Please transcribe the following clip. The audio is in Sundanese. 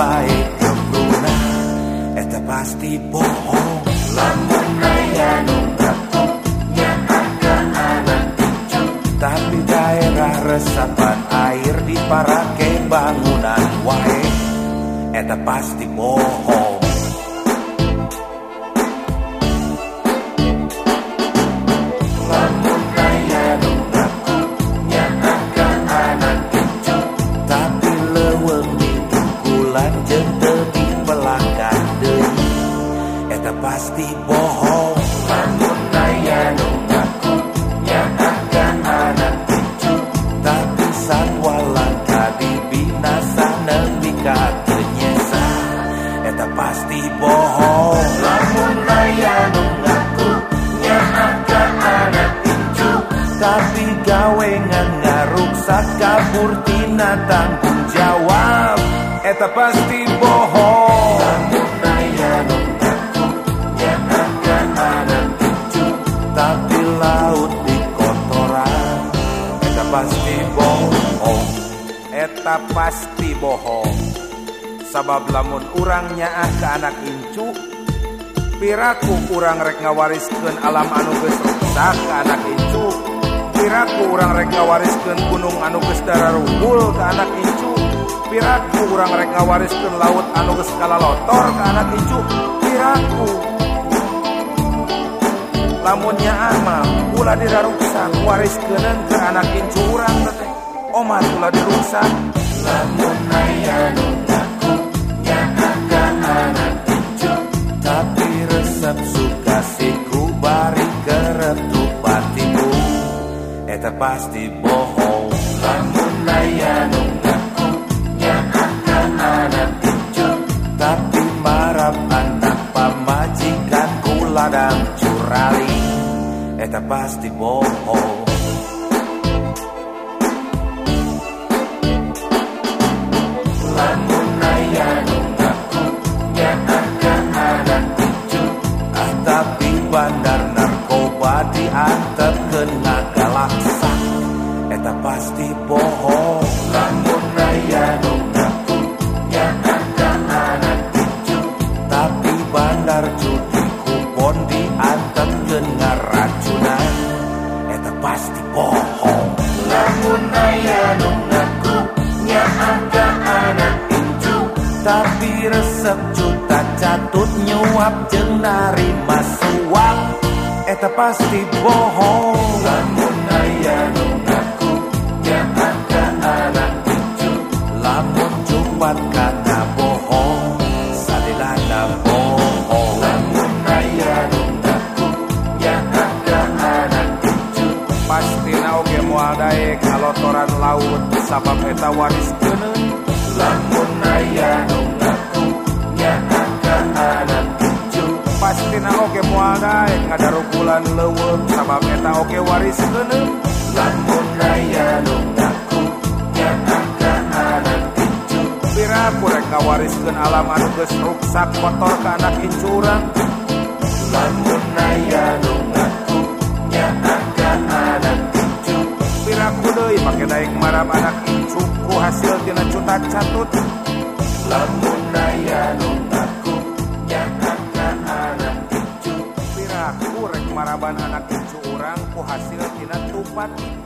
wae kemruna eta pasti bohong. Lamun aya nu ngaku nya angka anak incu, tapi daerah resapan air diparake bangunan wae eta pasti bohong. Lamun aya nu ngaku nya angka anak incu, tapi leuweung di tungkulan jeung teu dibelakang deui eta pasti bohong. Lamun aya nu ngaku nya angka anak incu, tapi sawalang kadibinasa nepi ka teu nyesa eta pasti bohong. Lamun aya nu ngaku nya angka anak incu, tapi gawe ngaruksak kabur tina tanggung jawab eta pasti bohong. Lamun aya nu ngaku nya angka anak incu, tapi laut di kotoran eta pasti bohong. Eta pasti bohong. Sabab lamun urang nyaah ka anak incu, piraku urang rek ngawariskeun alam anu geus rusak ka anak incu, piraku urang rek ngawariskeun gunung anu geus dararunggul ka anak incu, piraku urang rek ngawariskeun laut anu geus kalalotor ka anak incu, piraku lamun nyaah mah ulah diraruksak wariskeun ka anak incu urang teh omah ulah diruksak. Lamun aya nu ngaku nya angka anak incu, tapi resep sukasiku bari keretup batiku eta pasti bohong. Lamun aya nu ngaku nya angka anak incu, tapi marap anak pamajikan ku ladang curali eta pasti bohong. Lamun aya nu ngaku nya angka anak incu, tapi bandar narkoba diantepkeun ngagalaksak eta pasti bohong. Lamun aya nu ngaku nya angka anak incu, tapi bandar judi kupon diantepkeun ngaracunan eta pasti bohong. Lamun aya nu ngaku nya angka anak incu, tapi resep juta catut nyuap jeung narima suap eta pasti bohong. Lamun aya nu ngaku nya angka anak incu, lamun cumbat kana bohong salilana bohong. Lamun aya nu ngaku nya angka anak incu, pastina oge moal daek kalotoran laut sabab eta wariskeun. Lamun aya nu ngaku nya angka anak incu, pastina oge moal daek ngadarugulan leuweung sabab eta oge wariskeun. Lamun aya nu ngaku nya angka anak incu, piraku rek ngawariskeun alam anu geus ruksak kotor ka anak incu urang. Lamun aya nu ngaku nya angka anak incu, piraku deui make daek marab anak incu ku hasil tina juta catut. Lamun aya nu ngaku nya angka anak incu, piraku rek maraban anak incu urang ku hasil tina tupat.